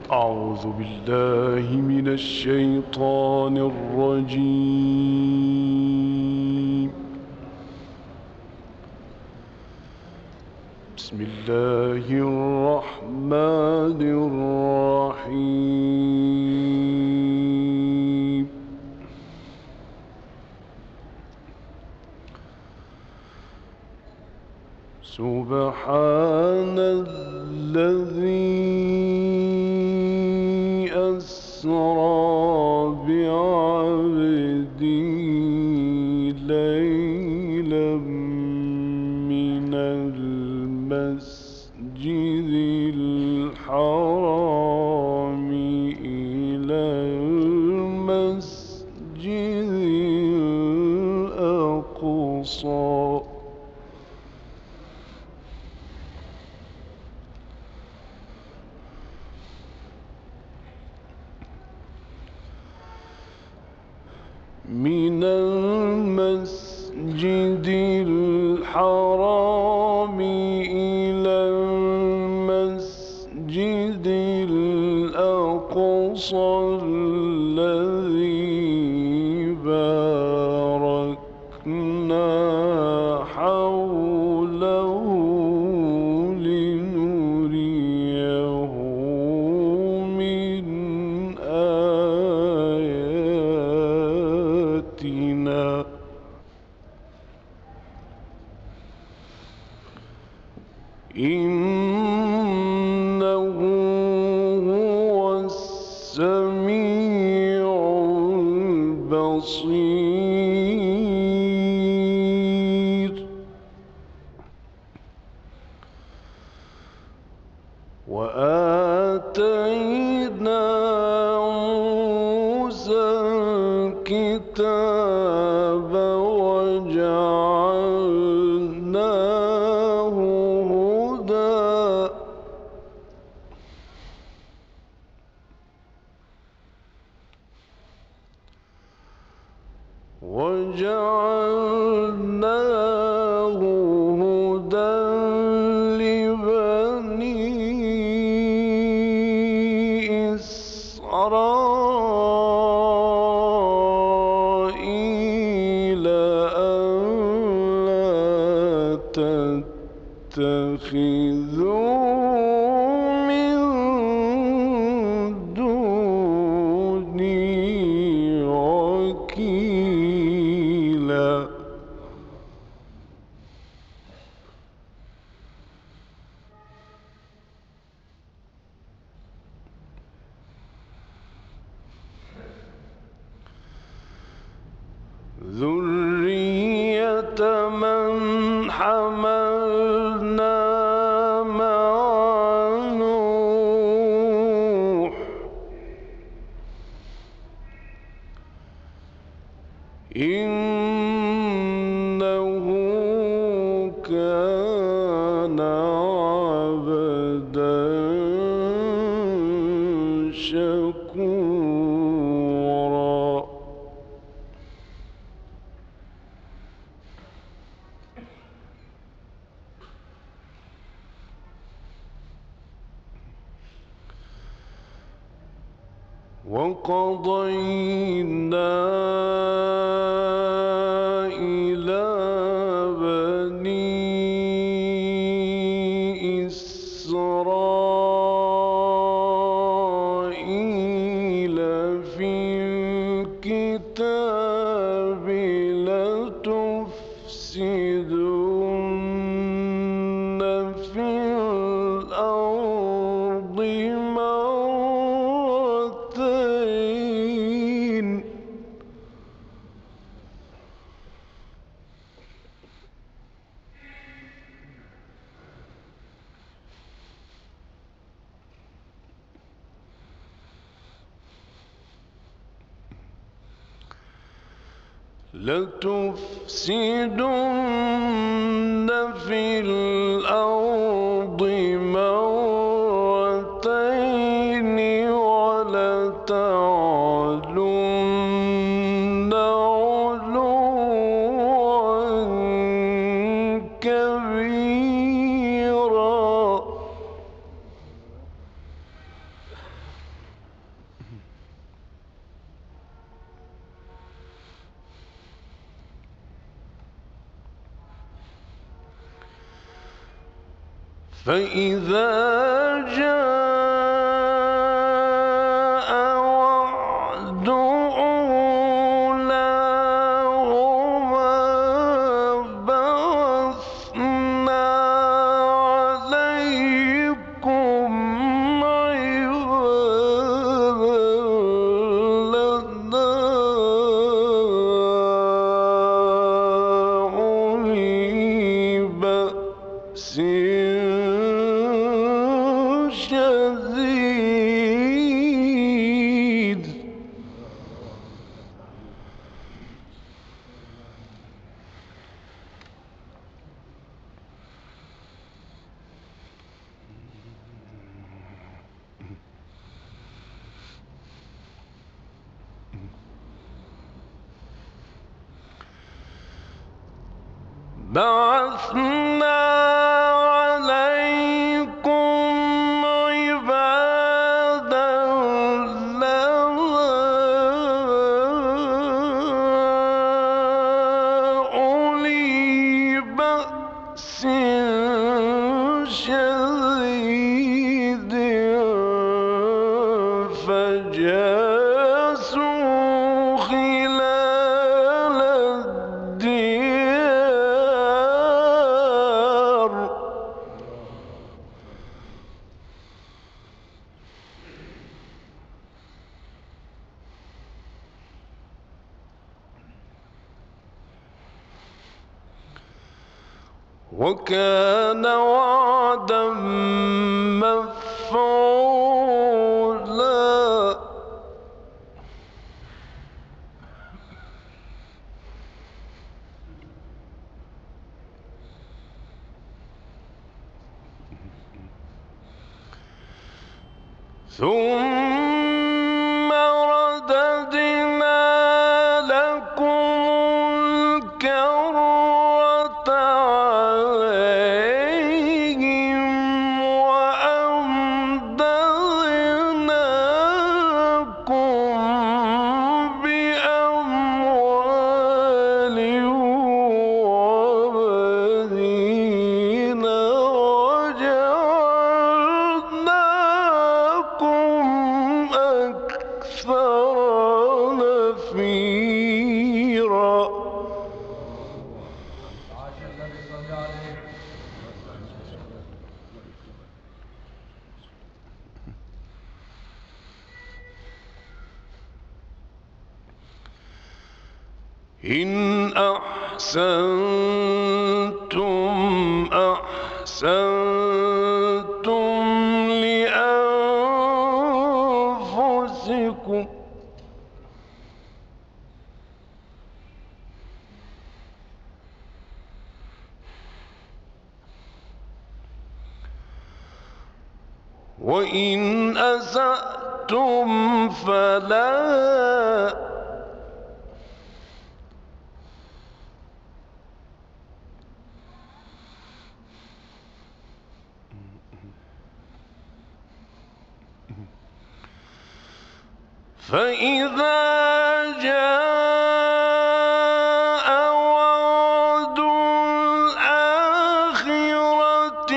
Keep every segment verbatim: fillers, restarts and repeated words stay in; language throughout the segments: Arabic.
أعوذ بالله من الشيطان الرجيم. بسم الله الرحمن الرحيم. سبحان الذي أسرى بعبده ليلا من المسجد الحرام إلى المسجد الأقصى من المسجد الحرام إلى المسجد الأقصى الذي باركنا حوله لنريه من آياتنا إنه هو السميع البصير. وآتينا موسى الكتاب وجعلناه هدى وجعلناه هدى لبني إسرائيل ألا تتخذوا من دوني وكيلا. ذرية من حملنا مع نوح إنه كان عبدا شكورا. وقضينا إلى بني إسرائيل في الكتاب لتفسدن في الأرض مرتين لتفسدن في الأرض مرتين ولتعلن علوا كبيرا. فإذا جاء وعد أولاهما بعثنا عليكم عبادا لنا أولي بأس شديد بعثنا عليكم عبادا لنا أولي بأس شديد فجاسوا خلال الديار وكان وعدا مفعولا ثم رددنا لكم الكرة عليهم وأمددناكم بأموال وبنين وجعلناكم أكثر نفيرا إن أحسنتم أحسنتم لأنفسكم وإن أسأتم فلا فإذا جاء وعد الآخرة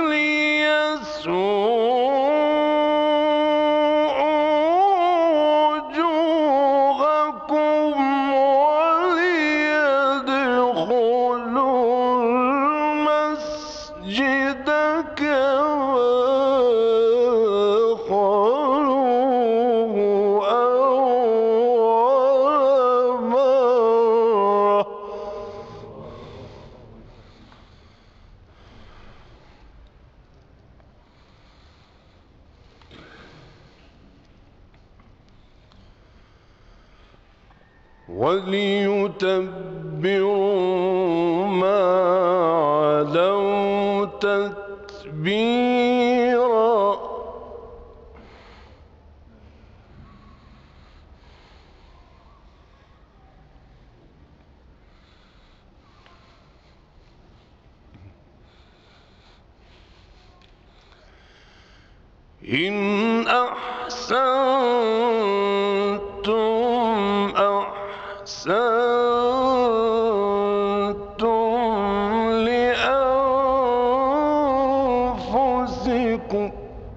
ليسوءوا وجوهكم وليدخلوا المسجد كما خلوه أول مرة وليتبروا ما علوا تتبيرا إن أحسنتم أحسنتم لأنفسكم أنفسكم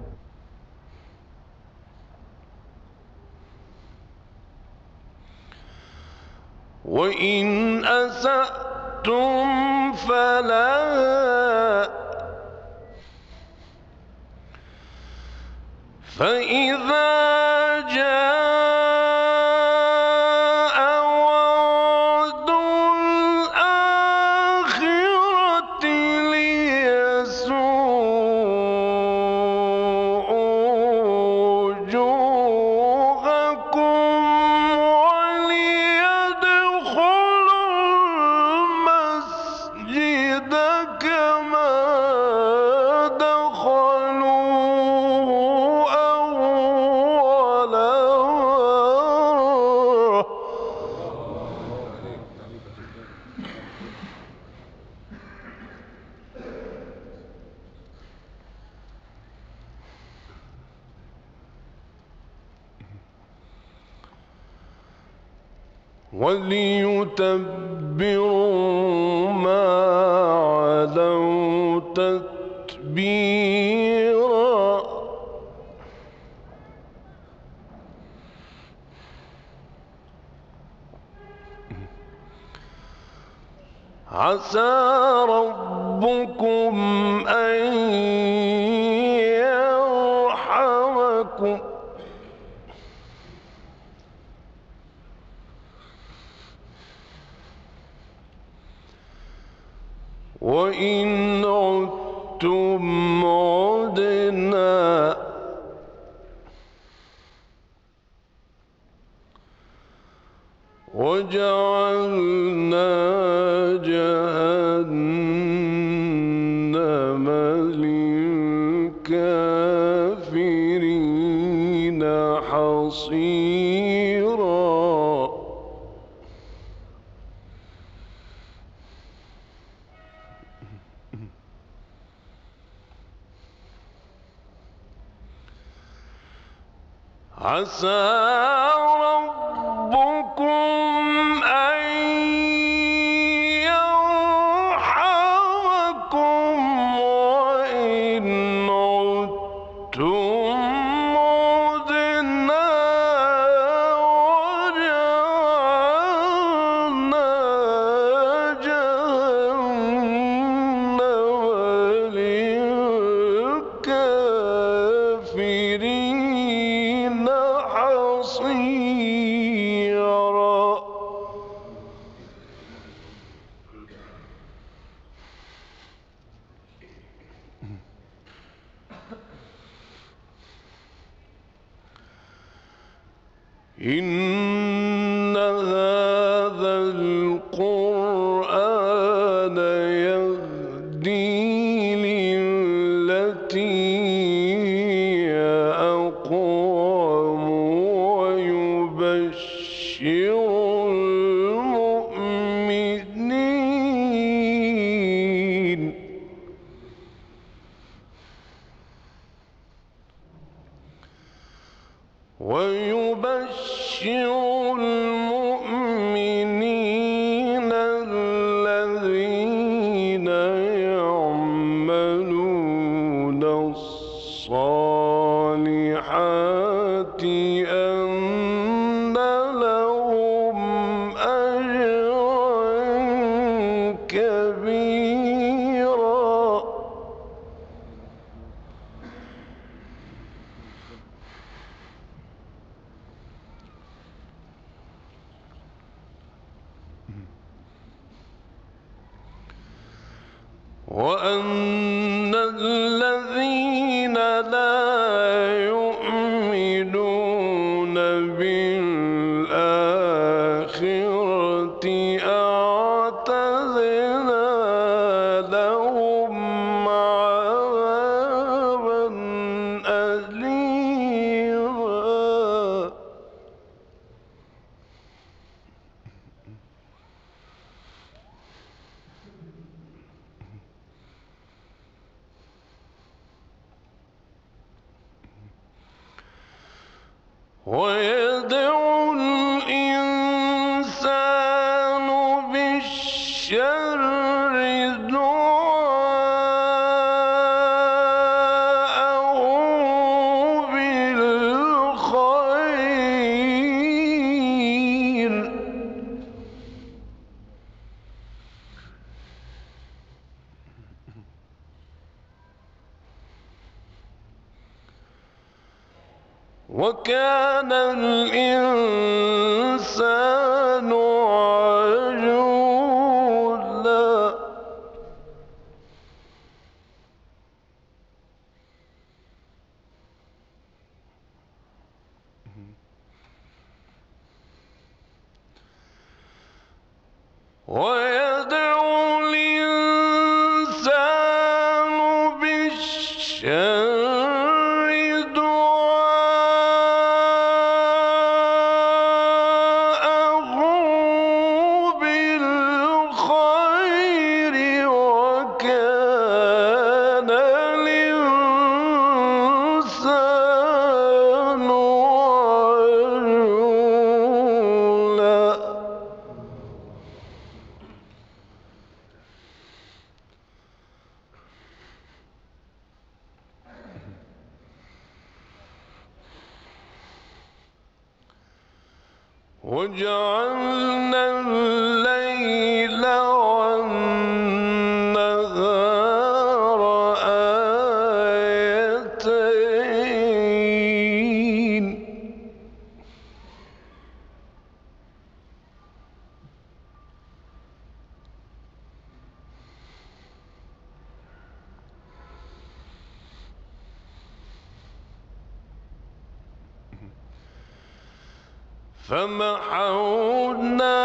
وإن أسأتم فلا فإذا جاء وعد الآخرة ليسوءوا وجوهكم وليدخلوا المسجد كما دخلوه أول مرة وليتبروا ما علوا تتبيرا عسى ربكم أن يرحمكم وإن عدتم عدنا وجعلنا جهنم للكافرين حصيرا عسى ربكم أن يرحمكم وإن عدتم عدنا وجعلنا جهنم للكافرين حصيرا إن هذا القرآن يهدي للتي هي أقوم ويبشر المؤمنين ويبشر المؤمنين الذين يعملون الصالحات أن لهم أجرا كبيرا وأن الذين لا يؤمنون بالآخرة أعتدنا لهم عذابا أليما ويدعو الإنسان بالشر دعاءه وكان الإنسان عجولا ويدعو الإنسان بالشر دعاءه بالخير وكان الإنسان عجولا وجعلنا الليل والنهار آيتين فمحونا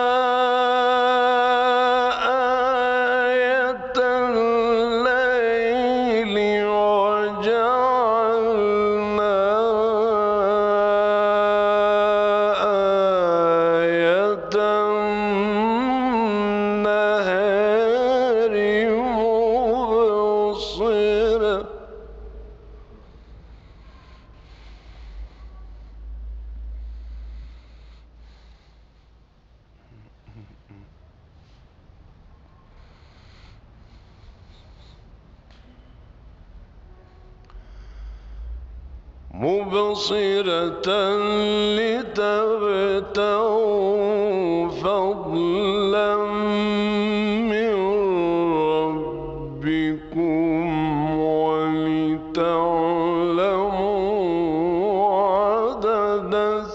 آية الليل وجعلنا آية النهار مبصرة مبصرة لتبتغوا فضلا من ربكم ولتعلموا عدد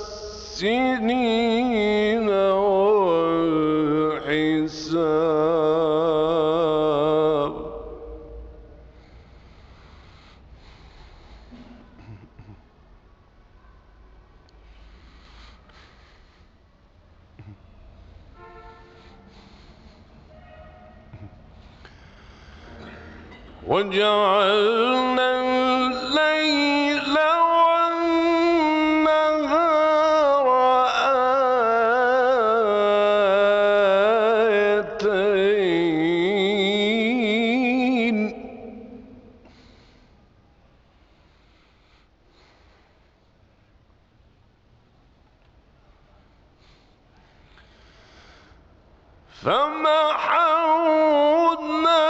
السنين والحساب وجعلنا الليل والنهار آيتين فمحونا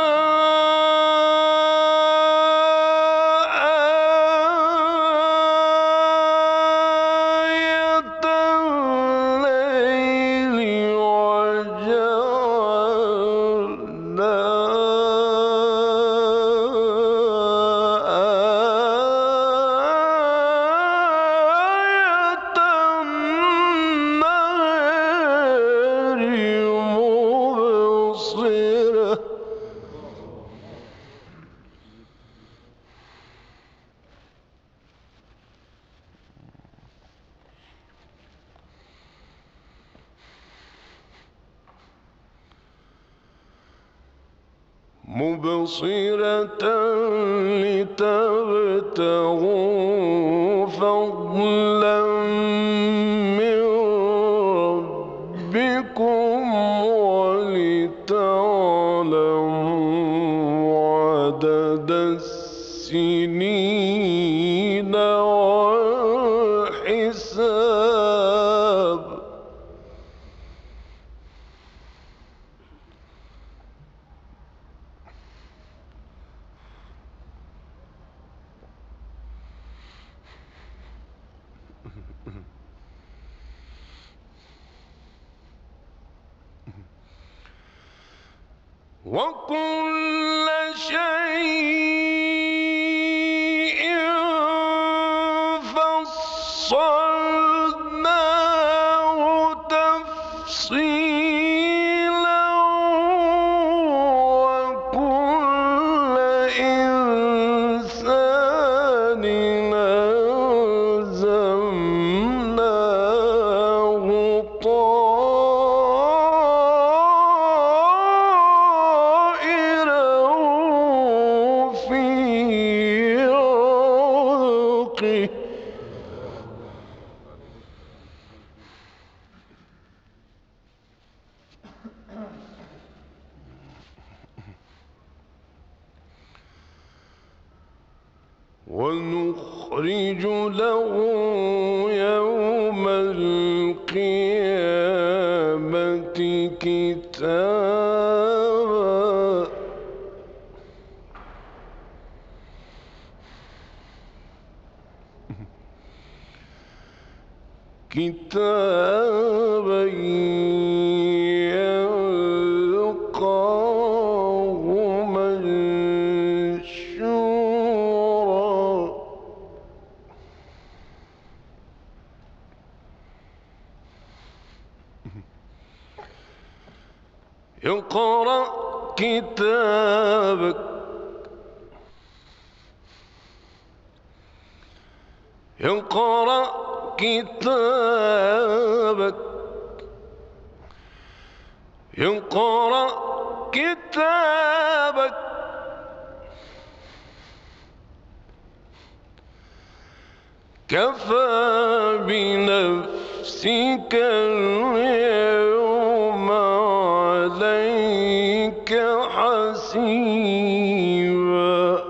مبصرة لتبتغوا فضلا من ربكم ولتعلموا عدد السنين والحساب وكل شيء فصلناه تفصيلا وكل إنسان ألزمناه طائره في عنقه ونخرج له يوم القيامة كتابا كتابا يلقاه منشورا اقرأ كتابك اقرأ كتابك اقرأ كتابك كفى بنفسك اليوم عليك حسيبا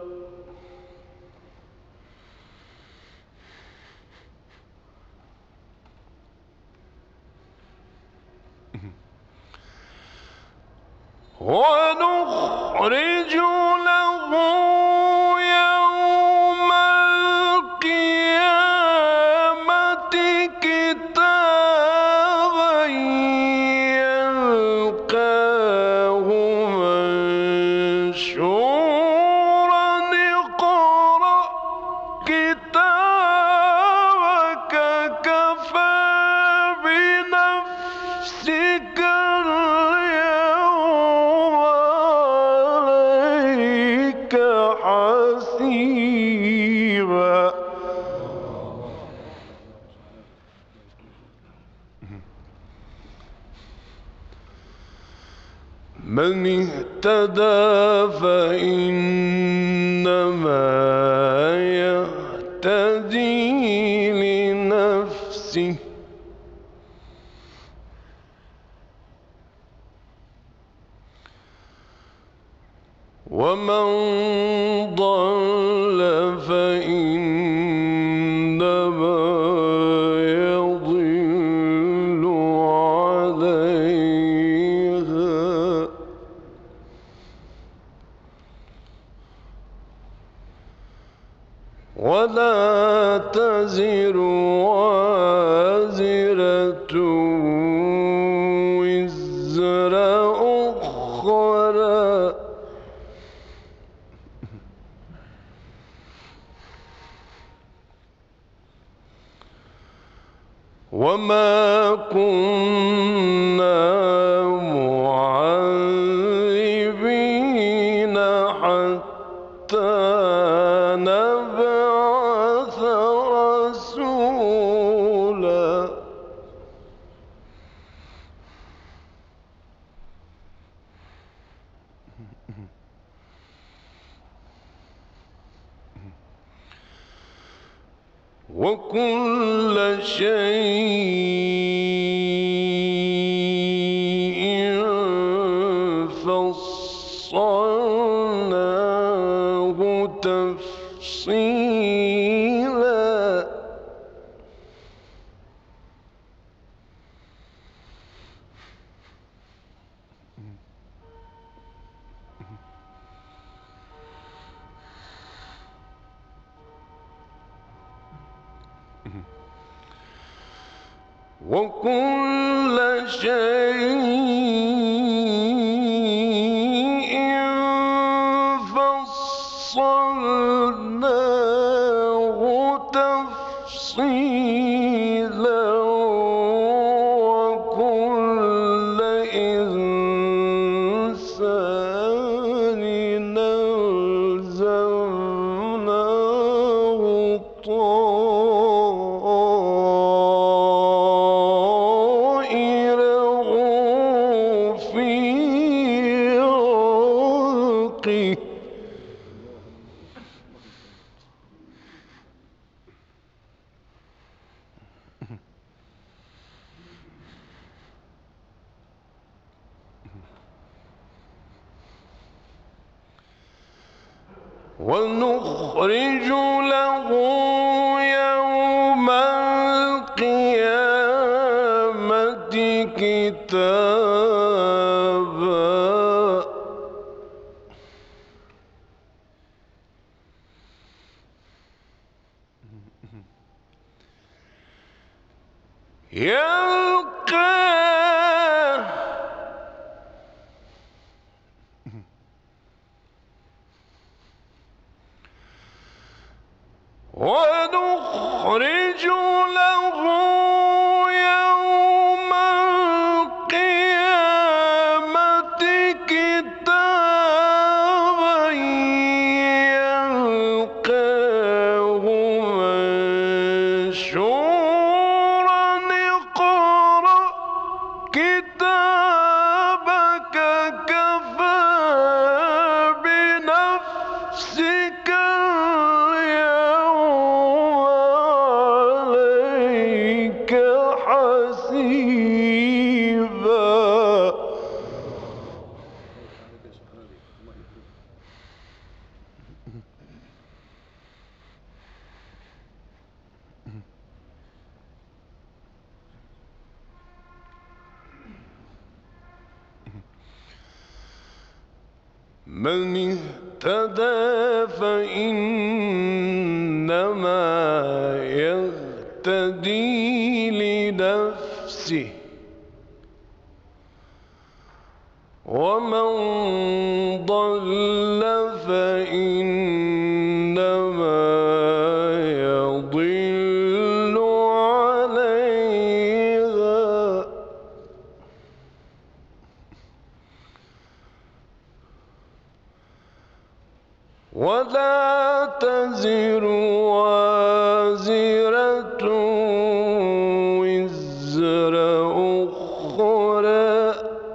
ونخرج له يوم القيامة كتابا يلقاه منشورا اقرأ كتابك كفى بنفسك حسيبا من اهتدى فإنما يهتدي لنفسه ومن ضل فإنما يضل عليها ولا تزر وازرة وزر أخرى وما كنا معذبين حتى نبعث رسولا وكل شيء فصلناه تفصيلا وكل شيء فصلناه تفصيلا ونخرج له يوم القيامة كتابا يلقاه ونخرج له يوم القيامة كتابا يلقاه منشورا اقرأ كتابك كفى بنفسك حسيبا. من اهتدى فإنما يهتدي لنفسه ومن ضل فإنما يضل عليها ولا تزر وازرة وزر أخرى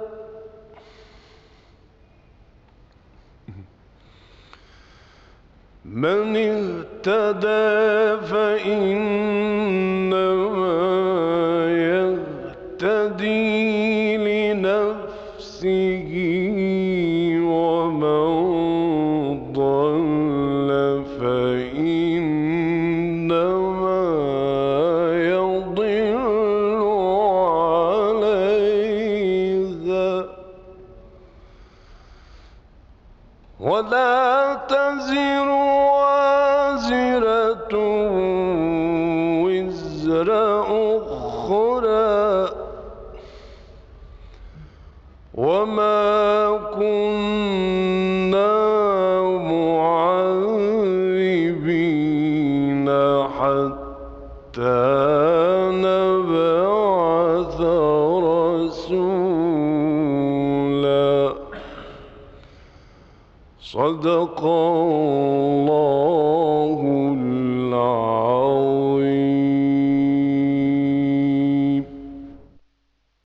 من اهتدى فإنما يهتدي لنفسه ومن ضل فإنما يضل عليها ولا تزر وازرة وزر أخرى وما كنا معذبين حتى نبعث رسولا. صدق الله